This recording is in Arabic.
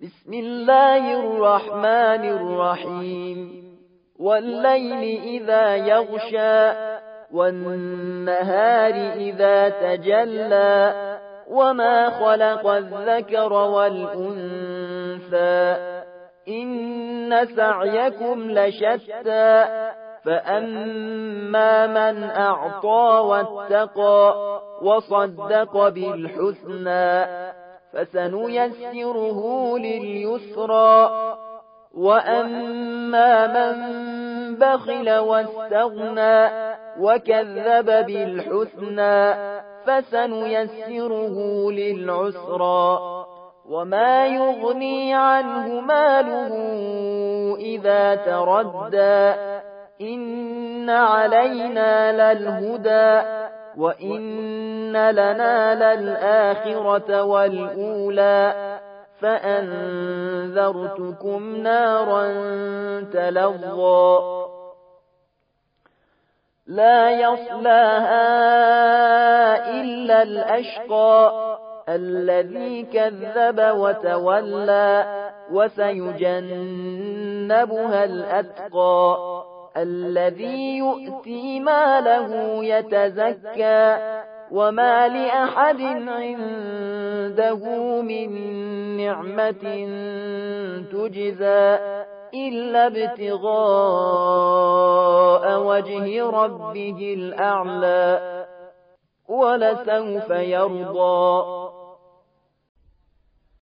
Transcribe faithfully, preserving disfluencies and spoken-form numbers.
بسم الله الرحمن الرحيم والليل إذا يغشى والنهار إذا تجلى وما خلق الذكر والأنثى إن سعيكم لشتى فأما من أعطى واتقى وصدق بالحسنى فسنيسره لليسرى وأما من بخل واستغنى وكذب بالحسنى فسنيسره للعسرى وما يغني عنه ماله إذا تردى إن علينا للهدى وإن لنا للآخرة والأولى فأنذرتكم نارا تلظى لا يصلاها إلا الأشقى الذي كذب وتولى وسيجنبها الأتقى الذي يؤتي ماله يتزكى وما لأحد عنده من نعمة تجزى إلا ابتغاء وجه ربه الأعلى ولسوف يرضى